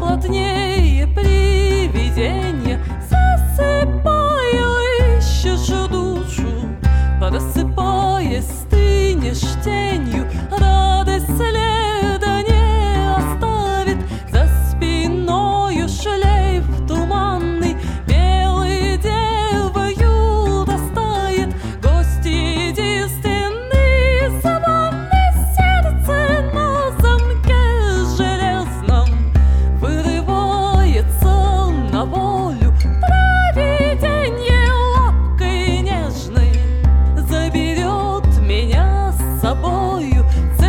плотнее привиденья, засыпаю, ищешь душу, просыпаясь, стынешь тенью, радость следа не оставит, за спиною шлейф туманный, белый девою достает, гость единственный, звонный, сердце на замке железном вырывается на волю, провиденье лапкой нежной заберет меня с собою.